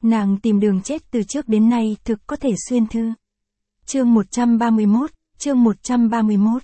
Nàng tìm đường chết từ trước đến nay thực có thể xuyên thư. Chương 131, chương 131.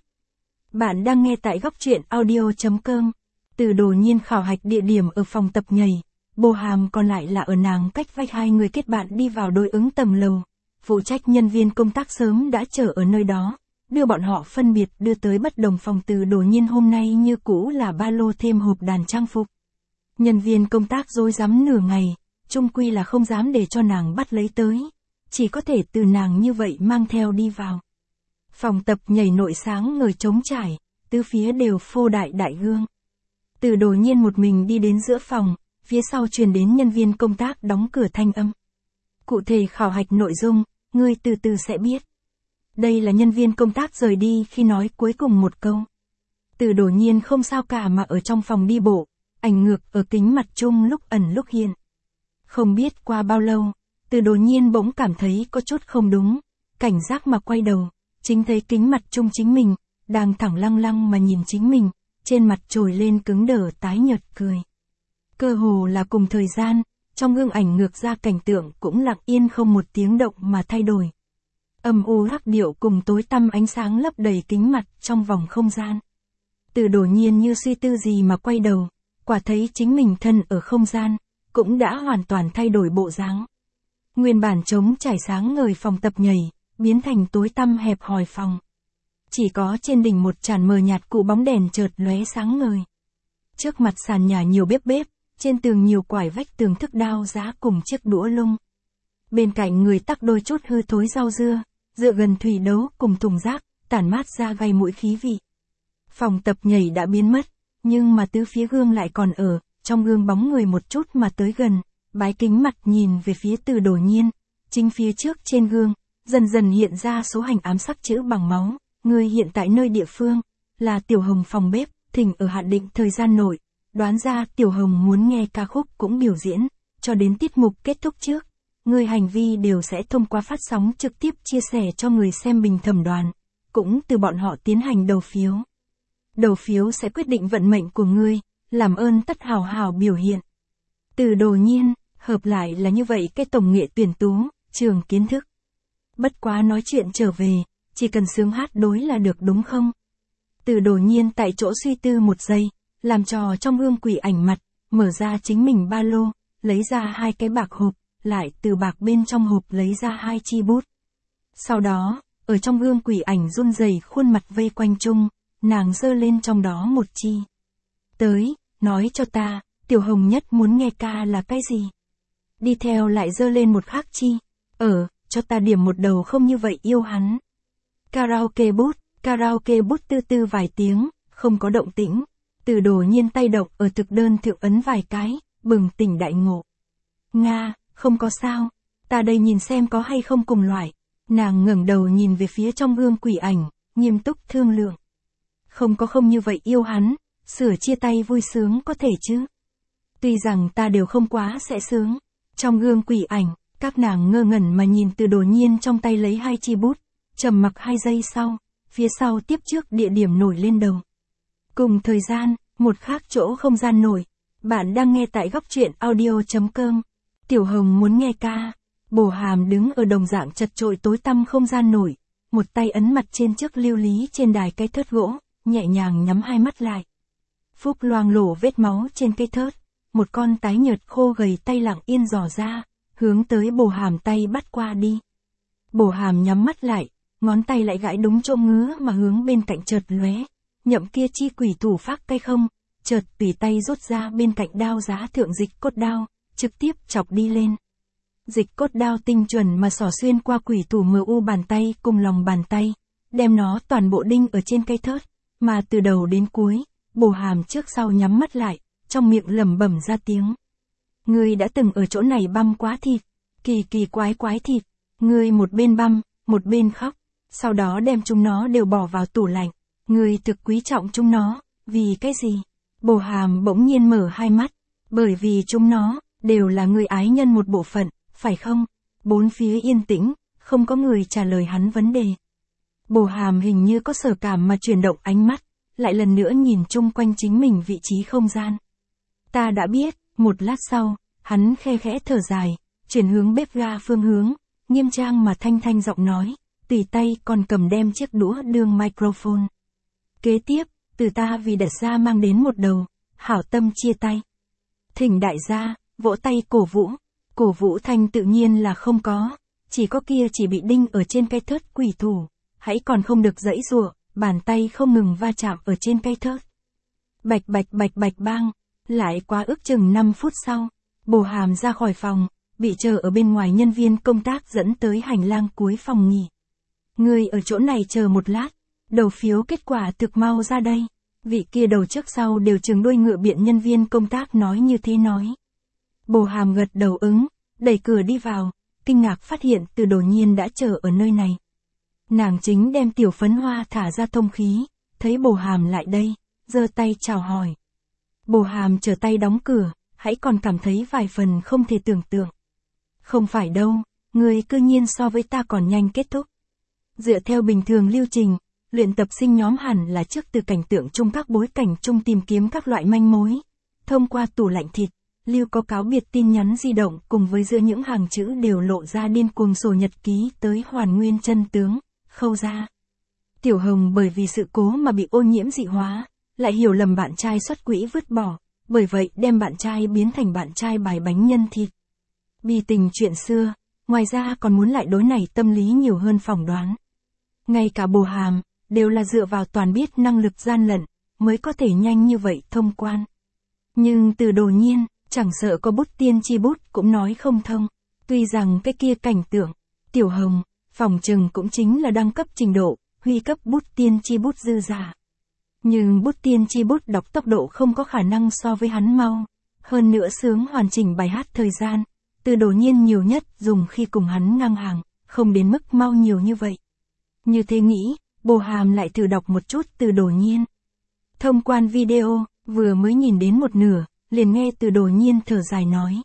Bạn đang nghe tại góc truyện audio.com. Từ Đồ Nhiên khảo hạch địa điểm ở phòng tập nhảy, Bồ Hàm còn lại là ở nàng cách vách hai người kết bạn đi vào đối ứng tầng lầu. Phụ trách nhân viên công tác sớm đã chờ ở nơi đó, đưa bọn họ phân biệt đưa tới bất đồng phòng. Từ Đồ Nhiên hôm nay như cũ là ba lô thêm hộp đàn trang phục. Nhân viên công tác rối rắm nửa ngày, chung quy là không dám để cho nàng bắt lấy tới, chỉ có thể từ nàng như vậy mang theo đi vào. Phòng tập nhảy nội sáng ngời trống trải, tứ phía đều phô đại đại gương. Từ Đồ Nhiên một mình đi đến giữa phòng, phía sau truyền đến nhân viên công tác đóng cửa thanh âm. Cụ thể khảo hạch nội dung, ngươi từ từ sẽ biết. Đây là nhân viên công tác rời đi khi nói cuối cùng một câu. Từ Đồ Nhiên không sao cả mà ở trong phòng đi bộ, ảnh ngược ở kính mặt chung lúc ẩn lúc hiện. Không biết qua bao lâu, Từ Đồ Nhiên bỗng cảm thấy có chút không đúng, cảnh giác mà quay đầu, chính thấy kính mặt chung chính mình, đang thẳng lăng lăng mà nhìn chính mình, trên mặt trồi lên cứng đờ tái nhợt cười. Cơ hồ là cùng thời gian, trong gương ảnh ngược ra cảnh tượng cũng lặng yên không một tiếng động mà thay đổi. Âm u hắc điệu cùng tối tăm ánh sáng lấp đầy kính mặt trong vòng không gian. Từ Đồ Nhiên như suy tư gì mà quay đầu, quả thấy chính mình thân ở không gian, cũng đã hoàn toàn thay đổi bộ dáng. Nguyên bản trống trải sáng ngời phòng tập nhảy, biến thành tối tăm hẹp hòi phòng. Chỉ có trên đỉnh một tràn mờ nhạt cụ bóng đèn chợt lóe sáng ngời. Trước mặt sàn nhà nhiều bếp, trên tường nhiều quải vách tường thức đao giá cùng chiếc đũa lung. Bên cạnh người tắc đôi chút hư thối rau dưa, dựa gần thủy đấu cùng thùng rác, tản mát ra gây mũi khí vị. Phòng tập nhảy đã biến mất, nhưng mà tứ phía gương lại còn ở, trong gương bóng người một chút mà tới gần, bái kính mặt nhìn về phía Từ Đồ Nhiên, chính phía trước trên gương, dần dần hiện ra số hành ám sắc chữ bằng máu, người hiện tại nơi địa phương, là Tiểu Hồng phòng bếp, thỉnh ở hạn định thời gian nội, đoán ra Tiểu Hồng muốn nghe ca khúc cũng biểu diễn, cho đến tiết mục kết thúc trước, người hành vi đều sẽ thông qua phát sóng trực tiếp chia sẻ cho người xem bình thẩm đoàn, cũng từ bọn họ tiến hành đầu phiếu. Đầu phiếu sẽ quyết định vận mệnh của ngươi, làm ơn tất hào hào biểu hiện. Từ Đồ Nhiên, hợp lại là như vậy cái tổng nghệ tuyển tú, trường kiến thức. Bất quá nói chuyện trở về, chỉ cần sướng hát đối là được đúng không? Từ Đồ Nhiên tại chỗ suy tư một giây, làm trò trong gương quỷ ảnh mặt, mở ra chính mình ba lô, lấy ra hai cái bạc hộp, lại từ bạc bên trong hộp lấy ra hai chi bút. Sau đó, ở trong gương quỷ ảnh run rẩy khuôn mặt vây quanh chung, nàng giơ lên trong đó một chi. Tới, nói cho ta, Tiểu Hồng nhất muốn nghe ca là cái gì? Đi theo lại giơ lên một khác chi. Cho ta điểm một đầu không như vậy yêu hắn. Karaoke bút tư tư vài tiếng, không có động tĩnh. Từ Đồ Nhiên tay động ở thực đơn thượng ấn vài cái, bừng tỉnh đại ngộ. Nga, không có sao, ta đây nhìn xem có hay không cùng loại. Nàng ngẩng đầu nhìn về phía trong gương quỷ ảnh, nghiêm túc thương lượng. Không có không như vậy yêu hắn, sửa chia tay vui sướng có thể chứ. Tuy rằng ta đều không quá sẽ sướng. Trong gương quỷ ảnh, các nàng ngơ ngẩn mà nhìn Từ Đồ Nhiên trong tay lấy hai chi bút, trầm mặc 2 giây sau, phía sau tiếp trước địa điểm nổi lên đầu. Cùng thời gian, một khác chỗ không gian nổi, bạn đang nghe tại góc truyện audio.com. Tiểu Hồng muốn nghe ca. Bồ Hàm đứng ở đồng dạng chật chội tối tăm không gian nổi, một tay ấn mặt trên chiếc lưu lý trên đài cái thớt gỗ, nhẹ nhàng nhắm hai mắt lại. Phúc loang lổ vết máu trên cây thớt, một con tái nhợt khô gầy tay lặng yên dò ra, hướng tới Bồ Hàm tay bắt qua đi. Bồ Hàm nhắm mắt lại, ngón tay lại gãi đúng chỗ ngứa mà hướng bên cạnh chợt lóe, nhậm kia chi quỷ thủ phát cây không, chợt tùy tay rút ra bên cạnh đao giá thượng dịch cốt đao, trực tiếp chọc đi lên. Dịch cốt đao tinh chuẩn mà xỏ xuyên qua quỷ thủ mờ u bàn tay cùng lòng bàn tay, đem nó toàn bộ đinh ở trên cây thớt, mà từ đầu đến cuối, Bồ Hàm trước sau nhắm mắt lại, trong miệng lẩm bẩm ra tiếng. Ngươi đã từng ở chỗ này băm quá thịt, kỳ quái thịt, ngươi một bên băm, một bên khóc, sau đó đem chúng nó đều bỏ vào tủ lạnh, ngươi thực quý trọng chúng nó, vì cái gì? Bồ Hàm bỗng nhiên mở hai mắt, bởi vì chúng nó, đều là người ái nhân một bộ phận, phải không? Bốn phía yên tĩnh, không có người trả lời hắn vấn đề. Bồ Hàm hình như có sở cảm mà chuyển động ánh mắt, lại lần nữa nhìn chung quanh chính mình vị trí không gian. Ta đã biết, một lát sau, hắn khe khẽ thở dài, chuyển hướng bếp ga phương hướng, nghiêm trang mà thanh thanh giọng nói, tùy tay còn cầm đem chiếc đũa đương microphone. Kế tiếp, từ ta vì đặt ra mang đến một đầu, hảo tâm chia tay. Thỉnh đại gia, vỗ tay cổ vũ thanh tự nhiên là không có, chỉ có kia chỉ bị đinh ở trên cây thớt quỷ thủ, hãy còn không được giãy giụa, bàn tay không ngừng va chạm ở trên cây thớt. Bạch bạch bạch bạch bang, lại quá ước chừng 5 phút sau, Bồ Hàm ra khỏi phòng, bị chờ ở bên ngoài nhân viên công tác dẫn tới hành lang cuối phòng nghỉ. Người ở chỗ này chờ một lát, đầu phiếu kết quả thực mau ra đây. Vị kia đầu trước sau đều chừng đuôi ngựa biện nhân viên công tác nói như thế nói. Bồ Hàm gật đầu ứng, đẩy cửa đi vào, kinh ngạc phát hiện Từ Đồ Nhiên đã chờ ở nơi này. Nàng chính đem tiểu phấn hoa thả ra thông khí, thấy Bồ Hàm lại đây, giơ tay chào hỏi. Bồ Hàm trở tay đóng cửa, hãy còn cảm thấy vài phần không thể tưởng tượng. Không phải đâu, người cư nhiên so với ta còn nhanh kết thúc. Dựa theo bình thường lưu trình, luyện tập sinh nhóm hẳn là trước từ cảnh tượng chung các bối cảnh chung tìm kiếm các loại manh mối. Thông qua tủ lạnh thịt, lưu có cáo biệt tin nhắn di động cùng với giữa những hàng chữ đều lộ ra điên cuồng sổ nhật ký tới hoàn nguyên chân tướng, khâu ra. Tiểu Hồng bởi vì sự cố mà bị ô nhiễm dị hóa, lại hiểu lầm bạn trai xuất quỹ vứt bỏ, bởi vậy đem bạn trai biến thành bạn trai bài bánh nhân thịt. Bi tình chuyện xưa, ngoài ra còn muốn lại đối này tâm lý nhiều hơn phỏng đoán. Ngay cả Bồ Hàm, đều là dựa vào toàn biết năng lực gian lận, mới có thể nhanh như vậy thông quan. Nhưng Từ Đồ Nhiên, chẳng sợ có bút tiên tri bút cũng nói không thông. Tuy rằng cái kia cảnh tượng, Tiểu Hồng, phòng trừng cũng chính là đăng cấp trình độ, huy cấp bút tiên tri bút dư giả. Nhưng bút tiên tri bút đọc tốc độ không có khả năng so với hắn mau. Hơn nữa sướng hoàn chỉnh bài hát thời gian, Từ Đồ Nhiên nhiều nhất dùng khi cùng hắn ngang hàng, không đến mức mau nhiều như vậy. Như thế nghĩ, Bồ Hàm lại thử đọc một chút Từ Đồ Nhiên. Thông quan video, vừa mới nhìn đến một nửa, liền nghe Từ Đồ Nhiên thở dài nói.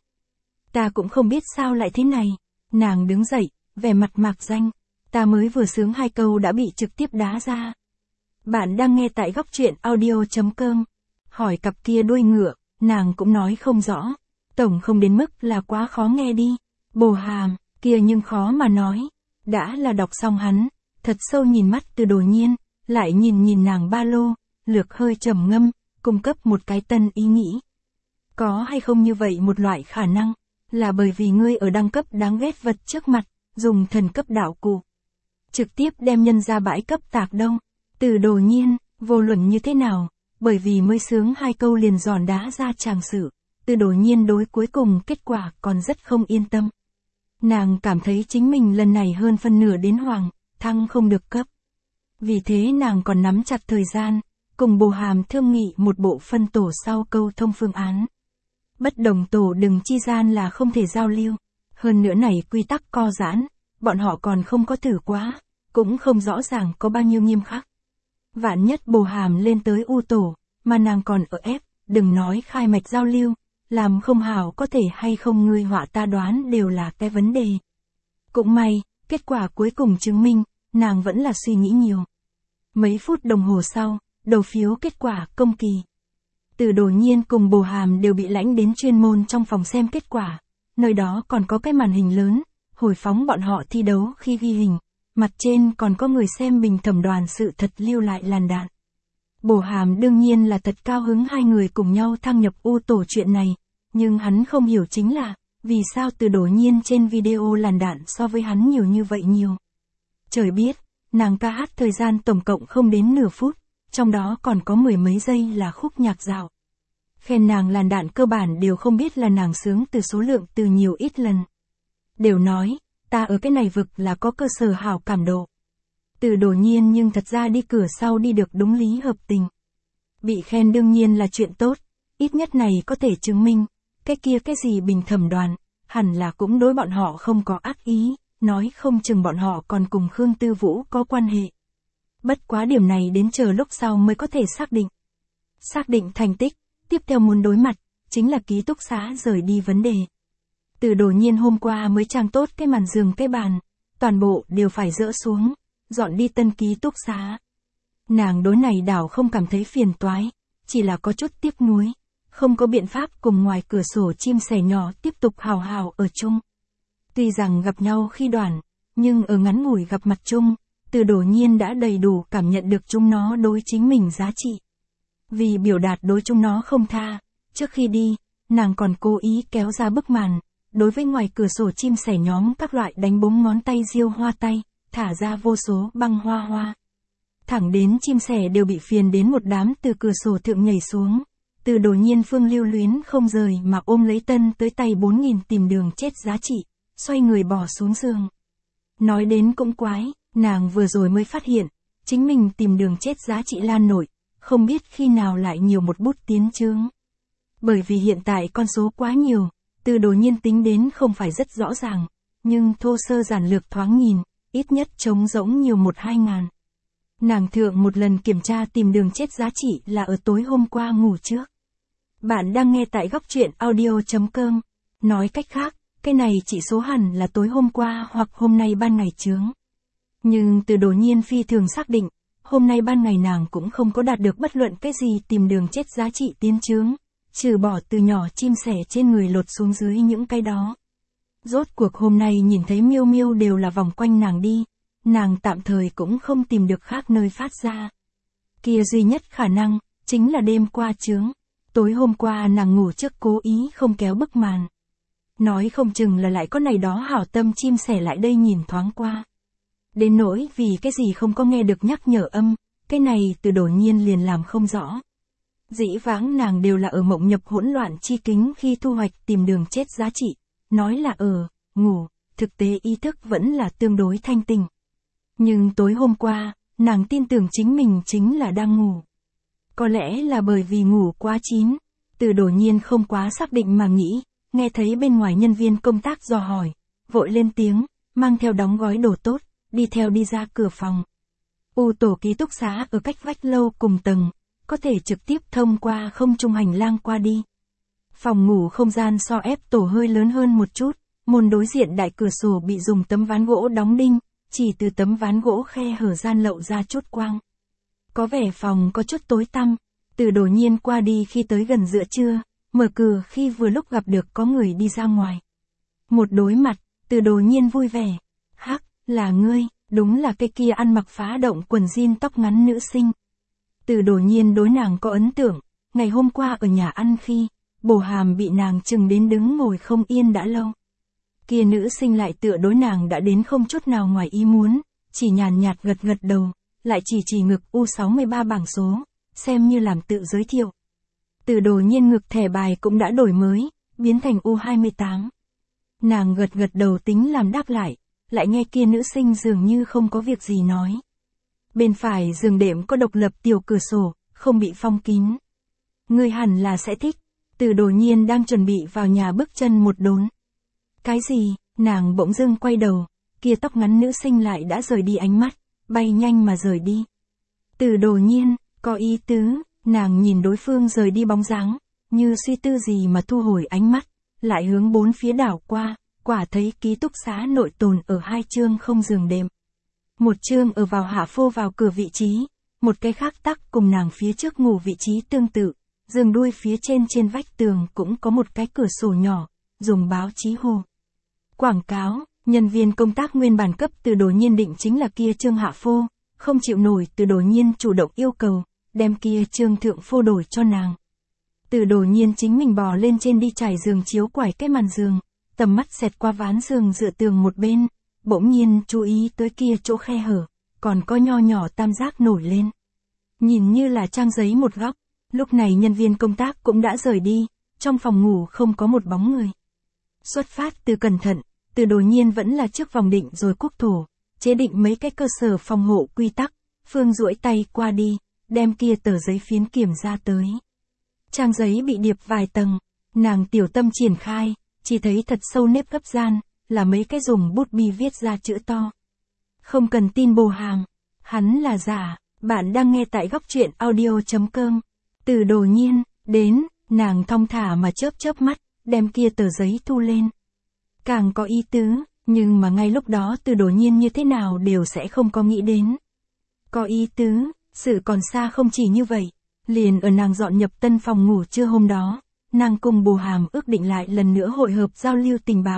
Ta cũng không biết sao lại thế này. Nàng đứng dậy, vẻ mặt mạc danh. Ta mới vừa sướng 2 câu đã bị trực tiếp đá ra. Bạn đang nghe tại góc truyện audio.com. Hỏi cặp kia đuôi ngựa, nàng cũng nói không rõ. Tổng không đến mức là quá khó nghe đi. Bồ Hàm, kia nhưng khó mà nói. Đã là đọc xong hắn, thật sâu nhìn mắt Từ Đồ Nhiên, lại nhìn nàng ba lô, lược hơi trầm ngâm, cung cấp một cái tân ý nghĩ. Có hay không như vậy một loại khả năng, là bởi vì ngươi ở đăng cấp đáng ghét vật trước mặt, dùng thần cấp đạo cụ. Trực tiếp đem nhân ra bãi cấp tạc đông. Từ Đồ Nhiên, vô luận như thế nào, bởi vì mới sướng 2 câu liền giòn đá ra tràng sự, Từ Đồ Nhiên đối cuối cùng kết quả còn rất không yên tâm. Nàng cảm thấy chính mình lần này hơn phân nửa đến hoàng, thăng không được cấp. Vì thế nàng còn nắm chặt thời gian, cùng Bồ Hàm thương nghị một bộ phân tổ sau câu thông phương án. Bất đồng tổ đừng chi gian là không thể giao lưu. Hơn nữa này quy tắc co giãn, bọn họ còn không có thử quá, cũng không rõ ràng có bao nhiêu nghiêm khắc. Vạn nhất Bồ Hàm lên tới U tổ, mà nàng còn ở ép, đừng nói khai mạch giao lưu, làm không hảo có thể hay không ngươi họa ta đoán đều là cái vấn đề. Cũng may, kết quả cuối cùng chứng minh, nàng vẫn là suy nghĩ nhiều. Mấy phút đồng hồ sau, đầu phiếu kết quả công kỳ. Từ Đồ Nhiên cùng Bồ Hàm đều bị lãnh đến chuyên môn trong phòng xem kết quả. Nơi đó còn có cái màn hình lớn, hồi phóng bọn họ thi đấu khi ghi hình. Mặt trên còn có người xem bình thẩm đoàn sự thật lưu lại làn đạn. Bồ Hàm đương nhiên là thật cao hứng hai người cùng nhau thăng nhập U tổ chuyện này. Nhưng hắn không hiểu chính là, vì sao Từ Đồ Nhiên trên video làn đạn so với hắn nhiều như vậy nhiều. Trời biết, nàng ca hát thời gian tổng cộng không đến nửa phút, trong đó còn có 10 mấy giây là khúc nhạc dạo. Khen nàng làn đạn cơ bản đều không biết là nàng sướng từ số lượng từ nhiều ít lần. Đều nói, ta ở cái này vực là có cơ sở hảo cảm độ. Từ Đồ Nhiên nhưng thật ra đi cửa sau đi được đúng lý hợp tình. Bị khen đương nhiên là chuyện tốt, ít nhất này có thể chứng minh, cái kia cái gì bình thẩm đoàn, hẳn là cũng đối bọn họ không có ác ý, nói không chừng bọn họ còn cùng Khương Tư Vũ có quan hệ. Bất quá điểm này đến chờ lúc sau mới có thể xác định. Xác định thành tích, tiếp theo muốn đối mặt, chính là ký túc xá rời đi vấn đề. Từ Đồ Nhiên hôm qua mới trang tốt cái màn giường cái bàn, toàn bộ đều phải dỡ xuống, dọn đi tân ký túc xá. Nàng đối này đảo không cảm thấy phiền toái, chỉ là có chút tiếc nuối, không có biện pháp cùng ngoài cửa sổ chim sẻ nhỏ tiếp tục hào hào ở chung. Tuy rằng gặp nhau khi đoạn, nhưng ở ngắn ngủi gặp mặt chung, Từ Đổ Nhiên đã đầy đủ cảm nhận được chúng nó đối chính mình giá trị. Vì biểu đạt đối chúng nó không tha, trước khi đi, nàng còn cố ý kéo ra bức màn, đối với ngoài cửa sổ chim sẻ nhóm các loại đánh búng ngón tay diêu hoa tay, thả ra vô số băng hoa hoa. Thẳng đến chim sẻ đều bị phiền đến một đám từ cửa sổ thượng nhảy xuống. Từ Đổ Nhiên phương lưu luyến không rời mà ôm lấy tân tới tay 4.000 tìm đường chết giá trị, xoay người bỏ xuống giường. Nói đến cũng quái, nàng vừa rồi mới phát hiện, chính mình tìm đường chết giá trị lan nổi, không biết khi nào lại nhiều một bút tiến chương. Bởi vì hiện tại con số quá nhiều, Từ Đổ Nhiên tính đến không phải rất rõ ràng, nhưng thô sơ giản lược thoáng nhìn, ít nhất trống rỗng nhiều 1-2 ngàn. Nàng thượng một lần kiểm tra tìm đường chết giá trị là ở tối hôm qua ngủ trước. Bạn đang nghe tại góc truyện audio.com. Nói cách khác, cái này chỉ số hẳn là tối hôm qua hoặc hôm nay ban ngày chướng. Nhưng Từ Đổ Nhiên phi thường xác định, hôm nay ban ngày nàng cũng không có đạt được bất luận cái gì tìm đường chết giá trị tiến chướng, trừ bỏ từ nhỏ chim sẻ trên người lột xuống dưới những cái đó. Rốt cuộc hôm nay nhìn thấy miêu miêu đều là vòng quanh nàng đi, nàng tạm thời cũng không tìm được khác nơi phát ra. Kia duy nhất khả năng, chính là đêm qua chướng. Tối hôm qua nàng ngủ trước cố ý không kéo bức màn. Nói không chừng là lại có này đó hảo tâm chim sẻ lại đây nhìn thoáng qua. Đến nỗi vì cái gì không có nghe được nhắc nhở âm, cái này Từ Đổ Nhiên liền làm không rõ. Dĩ vãng nàng đều là ở mộng nhập hỗn loạn chi kính khi thu hoạch tìm đường chết giá trị, nói là ngủ, thực tế ý thức vẫn là tương đối thanh tỉnh. Nhưng tối hôm qua, nàng tin tưởng chính mình chính là đang ngủ. Có lẽ là bởi vì ngủ quá chín, Từ Đổ Nhiên không quá xác định mà nghĩ, nghe thấy bên ngoài nhân viên công tác dò hỏi, vội lên tiếng, mang theo đóng gói đồ tốt, đi theo đi ra cửa phòng. Tổ ký túc xá ở cách vách lâu cùng tầng, có thể trực tiếp thông qua không trung hành lang qua đi. Phòng ngủ không gian so ép tổ hơi lớn hơn một chút, môn đối diện đại cửa sổ bị dùng tấm ván gỗ đóng đinh, chỉ từ tấm ván gỗ khe hở gian lậu ra chút quang. Có vẻ phòng có chút tối tăm, Từ Đổ Nhiên qua đi khi tới gần giữa trưa, mở cửa khi vừa lúc gặp được có người đi ra ngoài. Một đối mặt, Từ Đổ Nhiên vui vẻ. Hắc, là ngươi, đúng là cái kia ăn mặc phá động quần jean tóc ngắn nữ sinh. Từ Đổ Nhiên đối nàng có ấn tượng, ngày hôm qua ở nhà ăn khi, bổ hàm bị nàng chừng đến đứng ngồi không yên đã lâu. Kia nữ sinh lại tựa đối nàng đã đến không chút nào ngoài ý muốn, chỉ nhàn nhạt gật gật đầu, lại chỉ ngực U63 bảng số, xem như làm tự giới thiệu. Từ Đổ Nhiên ngực thẻ bài cũng đã đổi mới, biến thành U28. Nàng gật gật đầu tính làm đáp lại, lại nghe kia nữ sinh dường như không có việc gì nói. Bên phải giường đệm có độc lập tiểu cửa sổ, không bị phong kín. Ngươi hẳn là sẽ thích. Từ Đổ Nhiên đang chuẩn bị vào nhà bước chân một đốn. Cái gì? Nàng bỗng dưng quay đầu, kia tóc ngắn nữ sinh lại đã rời đi ánh mắt, bay nhanh mà rời đi. Từ Đổ Nhiên, có ý tứ, nàng nhìn đối phương rời đi bóng dáng, như suy tư gì mà thu hồi ánh mắt, lại hướng bốn phía đảo qua, quả thấy ký túc xá nội tồn ở 2 chương không giường đệm. Một chương ở vào hạ phô vào cửa vị trí, một cái khác tắc cùng nàng phía trước ngủ vị trí tương tự, giường đuôi phía trên vách tường cũng có một cái cửa sổ nhỏ, dùng báo chí hồ. Quảng cáo, nhân viên công tác nguyên bản cấp Từ Đổ Nhiên định chính là kia chương hạ phô, không chịu nổi Từ Đổ Nhiên chủ động yêu cầu, đem kia chương thượng phô đổi cho nàng. Từ Đổ Nhiên chính mình bò lên trên đi trải giường chiếu quải cái màn giường, tầm mắt xẹt qua ván giường dựa tường một bên, bỗng nhiên chú ý tới kia chỗ khe hở, còn có nho nhỏ tam giác nổi lên. Nhìn như là trang giấy một góc, lúc này nhân viên công tác cũng đã rời đi, trong phòng ngủ không có một bóng người. Xuất phát từ cẩn thận, Từ Đổ Nhiên vẫn là trước vòng định rồi quốc thổ, chế định mấy cái cơ sở phòng hộ quy tắc, phương duỗi tay qua đi, đem kia tờ giấy phiến kiểm ra tới. Trang giấy bị điệp vài tầng, nàng tiểu tâm triển khai, chỉ thấy thật sâu nếp gấp gian, là mấy cái dùng bút bi viết ra chữ to. Không cần tin bồ hàm, hắn là giả, bạn đang nghe tại góc truyện audio.com. Từ Đổ Nhiên, đến, nàng thong thả mà chớp mắt, đem kia tờ giấy thu lên. Càng có ý tứ, nhưng mà ngay lúc đó Từ Đổ Nhiên như thế nào đều sẽ không có nghĩ đến. Có ý tứ, sự còn xa không chỉ như vậy, liền ở nàng dọn nhập tân phòng ngủ trưa hôm đó, nàng cùng bồ hàm ước định lại lần nữa hội hợp giao lưu tình báo,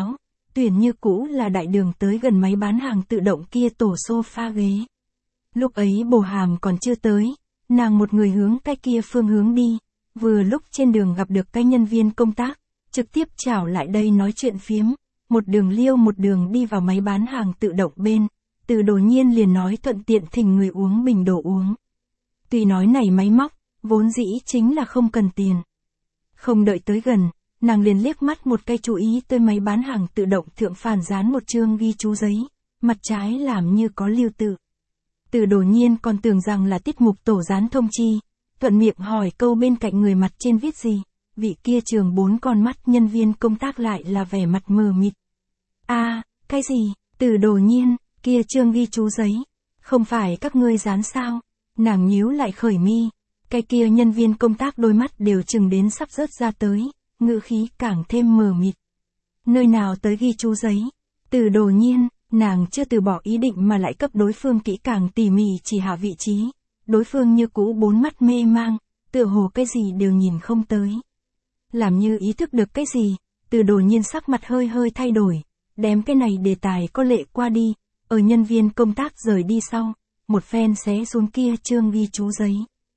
Tuyển như cũ là đại đường tới gần máy bán hàng tự động kia tổ sofa ghế. Lúc ấy Bồ Hàm còn chưa tới, nàng một người hướng cái kia phương hướng đi, vừa lúc trên đường gặp được cái nhân viên công tác, trực tiếp chào lại đây nói chuyện phiếm, một đường liêu một đường đi vào máy bán hàng tự động bên, Từ Đồ Nhiên liền nói thuận tiện thỉnh người uống bình đồ uống. Tuy nói này máy móc, vốn dĩ chính là không cần tiền. Không đợi tới gần, nàng liền liếc mắt một cái chú ý tới máy bán hàng tự động thượng phản dán một chương ghi chú giấy, mặt trái làm như có lưu tự. Từ Đồ Nhiên còn tưởng rằng là tiết mục tổ dán thông chi, thuận miệng hỏi câu bên cạnh người mặt trên viết gì, vị kia trường 4 con mắt nhân viên công tác lại là vẻ mặt mờ mịt. Cái gì, Từ Đồ Nhiên, kia chương ghi chú giấy, không phải các ngươi dán sao? Nàng nhíu lại khởi mi, cái kia nhân viên công tác đôi mắt đều chừng đến sắp rớt ra tới, ngữ khí càng thêm mờ mịt. Nơi nào tới ghi chú giấy? Từ Đồ Nhiên, nàng chưa từ bỏ ý định mà lại cấp đối phương kỹ càng tỉ mỉ chỉ hạ vị trí, đối phương như cũ 4 mắt mê mang, tựa hồ cái gì đều nhìn không tới. Làm như ý thức được cái gì, Từ Đồ Nhiên sắc mặt hơi hơi thay đổi, đem cái này đề tài có lệ qua đi, ở nhân viên công tác rời đi sau, một phen xé xuống kia chương ghi chú giấy.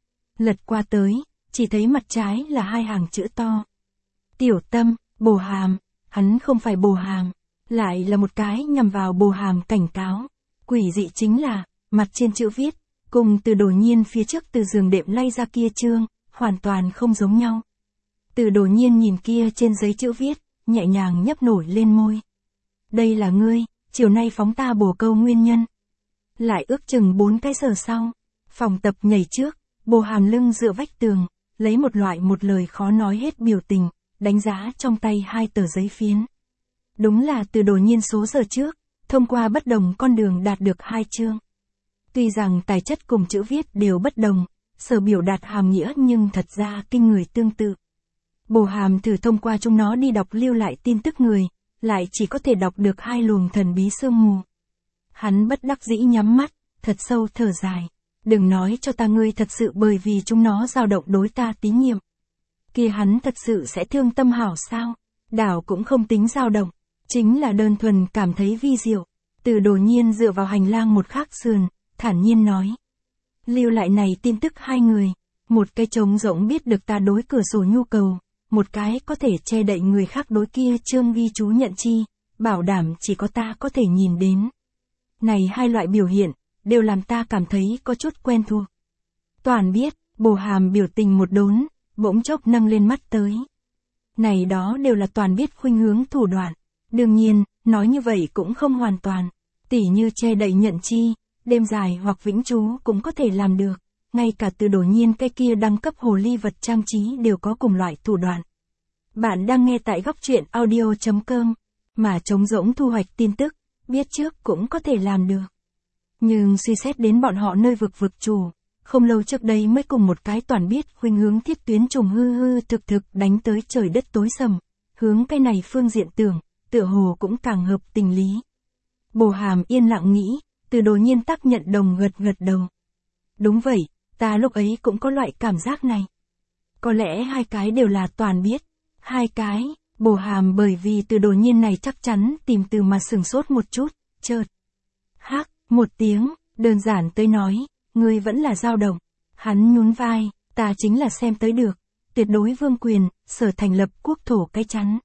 Lật qua tới, chỉ thấy mặt trái là 2 hàng chữ to. Tiểu Tâm, Bồ Hàm, hắn không phải Bồ Hàm, lại là một cái nhằm vào Bồ Hàm cảnh cáo. Quỷ dị chính là, mặt trên chữ viết, cùng Từ Đồ Nhiên phía trước từ giường đệm lay ra kia chương, hoàn toàn không giống nhau. Từ Đồ Nhiên nhìn kia trên giấy chữ viết, nhẹ nhàng nhấp nổi lên môi. Đây là ngươi, chiều nay phóng ta bổ câu nguyên nhân. Lại ước chừng 4 cái giờ sau, phòng tập nhảy trước, Bồ Hàm lưng dựa vách tường, lấy một loại một lời khó nói hết biểu tình, đánh giá trong tay 2 tờ giấy phiến. Đúng là Từ Đồ Nhiên số giờ trước, thông qua bất đồng con đường đạt được 2 chương. Tuy rằng tài chất cùng chữ viết đều bất đồng, sở biểu đạt hàm nghĩa nhưng thật ra kinh người tương tự. Bồ Hàm thử thông qua chúng nó đi đọc lưu lại tin tức người, lại chỉ có thể đọc được 2 luồng thần bí sương mù. Hắn bất đắc dĩ nhắm mắt, thật sâu thở dài. Đừng nói cho ta ngươi thật sự bởi vì chúng nó dao động đối ta tín nhiệm. Kia hắn thật sự sẽ thương tâm hảo sao? Đảo cũng không tính dao động, chính là đơn thuần cảm thấy vi diệu. Từ Đồ Nhiên dựa vào hành lang một khác sườn, thản nhiên nói. Lưu lại này tin tức 2 người, một cái trống rỗng biết được ta đối cửa sổ nhu cầu, một cái có thể che đậy người khác đối kia chương ghi chú nhận chi, bảo đảm chỉ có ta có thể nhìn đến. Này 2 loại biểu hiện, đều làm ta cảm thấy có chút quen thuộc. Toàn biết, Bồ Hàm biểu tình một đốn, bỗng chốc nâng lên mắt tới. Này đó đều là Toàn biết khuynh hướng thủ đoạn. Đương nhiên, nói như vậy cũng không hoàn toàn. Tỉ như che đậy nhận chi, đêm dài hoặc vĩnh trú cũng có thể làm được. Ngay cả Từ Đồ Nhiên cái kia đăng cấp hồ ly vật trang trí đều có cùng loại thủ đoạn. Bạn đang nghe tại góc truyện audio.com, mà trống rỗng thu hoạch tin tức, biết trước cũng có thể làm được. Nhưng suy xét đến bọn họ nơi vực chủ, không lâu trước đây mới cùng một cái Toàn biết khuynh hướng thiết tuyến trùng hư thực đánh tới trời đất tối sầm, hướng cái này phương diện tưởng, tựa hồ cũng càng hợp tình lý. Bồ Hàm yên lặng nghĩ, Từ Đồ Nhiên tác nhận đồng gật đầu. Đúng vậy, ta lúc ấy cũng có loại cảm giác này. Có lẽ 2 cái đều là Toàn biết. 2 cái, Bồ Hàm bởi vì Từ Đồ Nhiên này chắc chắn tìm từ mà sửng sốt một chút, chợt. Hắc, một tiếng, đơn giản tới nói, ngươi vẫn là dao động. Hắn nhún vai, ta chính là xem tới được, tuyệt đối vương quyền, sở thành lập quốc thổ cái chắn.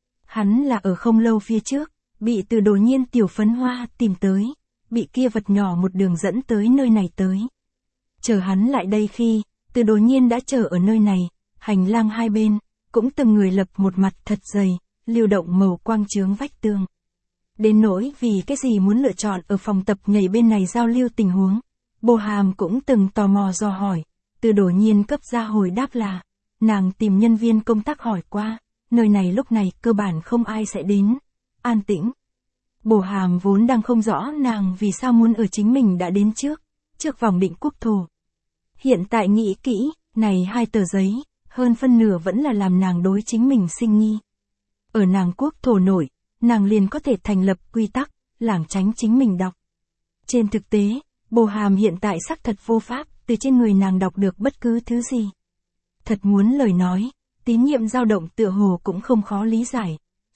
Hắn là ở không lâu phía trước, bị Từ Đồ Nhiên tiểu phấn hoa tìm tới, bị kia vật nhỏ một đường dẫn tới nơi này tới. Chờ hắn lại đây khi, Từ Đồ Nhiên đã chờ ở nơi này, hành lang 2 bên, cũng từng người lập một mặt thật dày, lưu động màu quang chướng vách tường. Đến nỗi vì cái gì muốn lựa chọn ở phòng tập nhảy bên này giao lưu tình huống, Bồ Hàm cũng từng tò mò dò hỏi, Từ Đồ Nhiên cấp ra hồi đáp là, nàng tìm nhân viên công tác hỏi qua, nơi này lúc này cơ bản không ai sẽ đến, an tĩnh. Bồ Hàm vốn đang không rõ nàng vì sao muốn ở chính mình đã đến trước vòng định quốc thổ. Hiện tại nghĩ kỹ, này 2 tờ giấy, hơn phân nửa vẫn là làm nàng đối chính mình sinh nghi. Ở nàng quốc thổ nổi, nàng liền có thể thành lập quy tắc, lảng tránh chính mình đọc. Trên thực tế, Bồ Hàm hiện tại xác thật vô pháp, từ trên người nàng đọc được bất cứ thứ gì. Thật muốn lời nói, tín nhiệm dao động tựa hồ cũng không khó lý giải.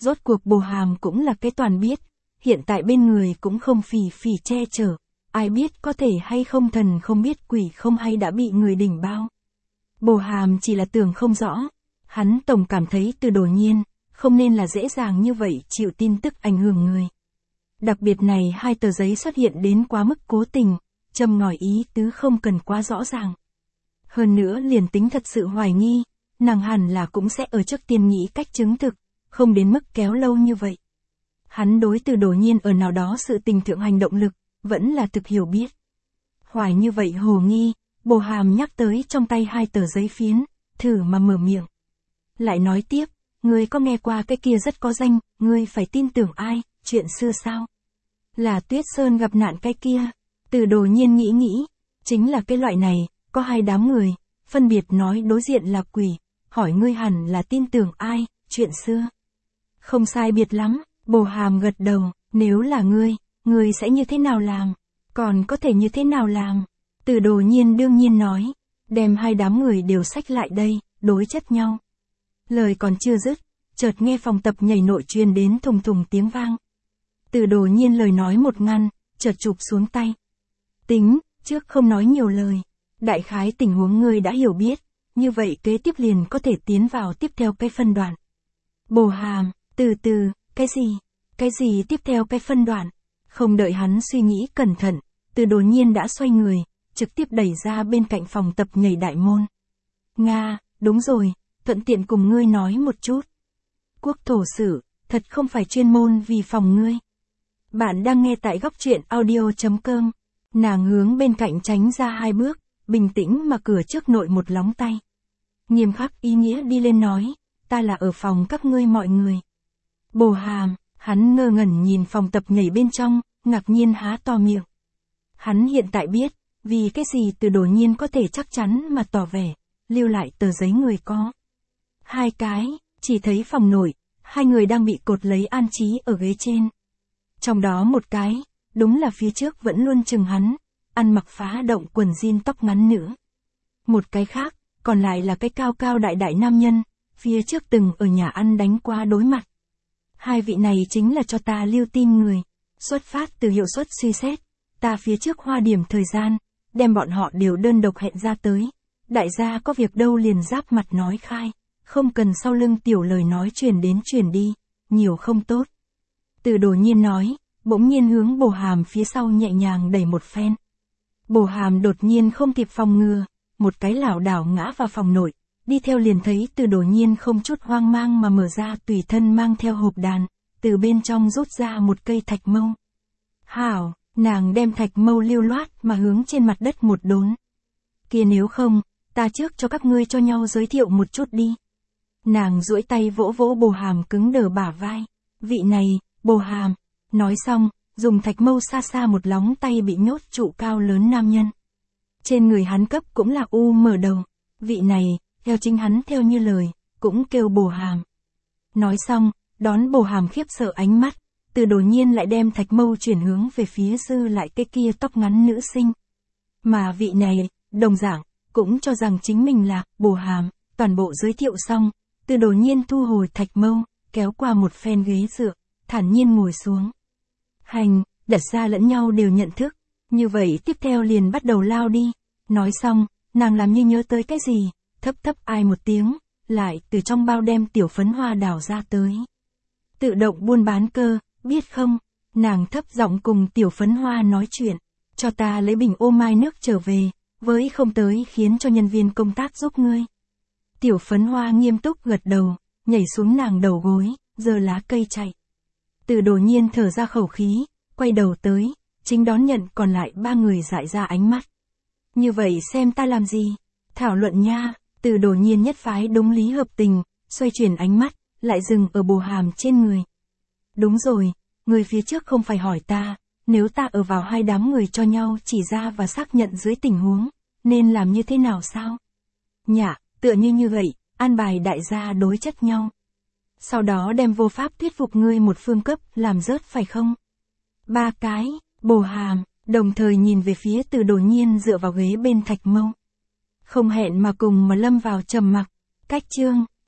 Rốt cuộc Bồ Hàm cũng là cái toàn biết, hiện tại bên người cũng không phì phì che chở, ai biết có thể hay không thần không biết quỷ không hay đã bị người đỉnh bao. Bồ Hàm chỉ là tưởng không rõ, hắn tổng cảm thấy Từ Đồ Nhiên, không nên là dễ dàng như vậy chịu tin tức ảnh hưởng người. Đặc biệt này hai tờ giấy xuất hiện đến quá mức cố tình, châm ngòi ý tứ không cần quá rõ ràng. Hơn nữa liền tính thật sự hoài nghi, nàng hẳn là cũng sẽ ở trước tiên nghĩ cách chứng thực, không đến mức kéo lâu như vậy. Hắn đối Từ Đồ Nhiên ở nào đó sự tình thượng hành động lực, vẫn là thực hiểu biết. Hoài như vậy hồ nghi, Bồ Hàm nhắc tới trong tay hai tờ giấy phiến, thử mà mở miệng. Lại nói tiếp, ngươi có nghe qua cái kia rất có danh, ngươi phải tin tưởng ai, chuyện xưa sao? Là Tuyết Sơn gặp nạn cái kia. Từ Đồ Nhiên nghĩ, chính là cái loại này, có hai đám người, phân biệt nói đối diện là quỷ, hỏi ngươi hẳn là tin tưởng ai, chuyện xưa. Không sai biệt lắm, Bồ Hàm gật đầu, nếu là ngươi sẽ như thế nào làm? Còn có thể như thế nào làm? Từ Đồ Nhiên đương nhiên nói, đem hai đám người đều xách lại đây, đối chất nhau. Lời còn chưa dứt, chợt nghe phòng tập nhảy nội truyền đến thùng thùng tiếng vang. Từ Đồ Nhiên lời nói một ngăn, chợt chụp xuống tay. Tính, trước không nói nhiều lời, đại khái tình huống ngươi đã hiểu biết, như vậy kế tiếp liền có thể tiến vào tiếp theo cái phân đoạn. Bồ Hàm, từ từ, cái gì tiếp theo cái phân đoạn? Không đợi hắn suy nghĩ cẩn thận, Từ Đồ Nhiên đã xoay người, trực tiếp đẩy ra bên cạnh phòng tập nhảy đại môn. Nga, đúng rồi, thuận tiện cùng ngươi nói một chút. Quốc thổ sử, thật không phải chuyên môn vì phòng ngươi. Bạn đang nghe tại góc truyện audio.com. Nàng hướng bên cạnh tránh ra hai bước, bình tĩnh mà cửa trước nội một lóng tay. Nghiêm khắc ý nghĩa đi lên nói, ta là ở phòng các ngươi mọi người. Bồ Hàm, hắn ngơ ngẩn nhìn phòng tập nhảy bên trong, ngạc nhiên há to miệng. Hắn hiện tại biết, vì cái gì Từ Đồ Nhiên có thể chắc chắn mà tỏ vẻ, lưu lại tờ giấy người có. Hai cái, chỉ thấy phòng nội, hai người đang bị cột lấy an trí ở ghế trên. Trong đó một cái, đúng là phía trước vẫn luôn chừng hắn, ăn mặc phá động quần jean tóc ngắn nữa. Một cái khác, còn lại là cái cao cao đại đại nam nhân, phía trước từng ở nhà ăn đánh qua đối mặt. Hai vị này chính là cho ta lưu tin người, xuất phát từ hiệu suất suy xét, ta phía trước hoa điểm thời gian, đem bọn họ đều đơn độc hẹn ra tới. Đại gia có việc đâu liền giáp mặt nói khai, không cần sau lưng tiểu lời nói truyền đến truyền đi, nhiều không tốt. Từ Đồ Nhiên nói, bỗng nhiên hướng Bồ Hàm phía sau nhẹ nhàng đẩy một phen. Bồ Hàm đột nhiên không kịp phòng ngừa, một cái lảo đảo ngã vào phòng nội, đi theo liền thấy Từ Đồ Nhiên không chút hoang mang mà mở ra tùy thân mang theo hộp đàn, từ bên trong rút ra một cây thạch mâu. Hảo, nàng đem thạch mâu lưu loát mà hướng trên mặt đất một đốn. Kia nếu không, ta trước cho các ngươi cho nhau giới thiệu một chút đi. Nàng duỗi tay vỗ vỗ Bồ Hàm cứng đờ bả vai. Vị này, Bồ Hàm. Nói xong, dùng thạch mâu xa xa một lóng tay bị nhốt trụ cao lớn nam nhân. Trên người hắn cấp cũng là u mở đầu. Vị này, theo chính hắn theo như lời, cũng kêu Bồ Hàm. Nói xong, đón Bồ Hàm khiếp sợ ánh mắt, Từ Đồ Nhiên lại đem thạch mâu chuyển hướng về phía dư lại cái kia tóc ngắn nữ sinh. Mà vị này, đồng dạng, cũng cho rằng chính mình là Bồ Hàm. Toàn bộ giới thiệu xong, Từ Đồ Nhiên thu hồi thạch mâu, kéo qua một phen ghế dựa, thản nhiên ngồi xuống. Hành, đặt ra lẫn nhau đều nhận thức, như vậy tiếp theo liền bắt đầu lao đi. Nói xong, nàng làm như nhớ tới cái gì, thấp ai một tiếng, lại từ trong bao đem tiểu phấn hoa đảo ra tới. Tự động buôn bán cơ, biết không? Nàng thấp giọng cùng tiểu phấn hoa nói chuyện, cho ta lấy bình ô mai nước trở về, với không tới khiến cho nhân viên công tác giúp ngươi. Tiểu phấn hoa nghiêm túc gật đầu, nhảy xuống nàng đầu gối, giơ lá cây chạy. Từ Đồ Nhiên thở ra khẩu khí, quay đầu tới, chính đón nhận còn lại ba người dại ra ánh mắt. Như vậy xem ta làm gì? Thảo luận nha. Từ Đồ Nhiên nhất phái đúng lý hợp tình, xoay chuyển ánh mắt, lại dừng ở Bồ Hàm trên người. Đúng rồi, người phía trước không phải hỏi ta, nếu ta ở vào hai đám người cho nhau chỉ ra và xác nhận dưới tình huống, nên làm như thế nào sao? Nhả, tựa như vậy, an bài đại gia đối chất nhau. Sau đó đem vô pháp thuyết phục ngươi một phương cấp làm rớt phải không? Ba cái, Bồ Hàm, đồng thời nhìn về phía Từ Đồ Nhiên dựa vào ghế bên thạch mâu. Không hẹn mà cùng mà lâm vào trầm mặc. Cách chương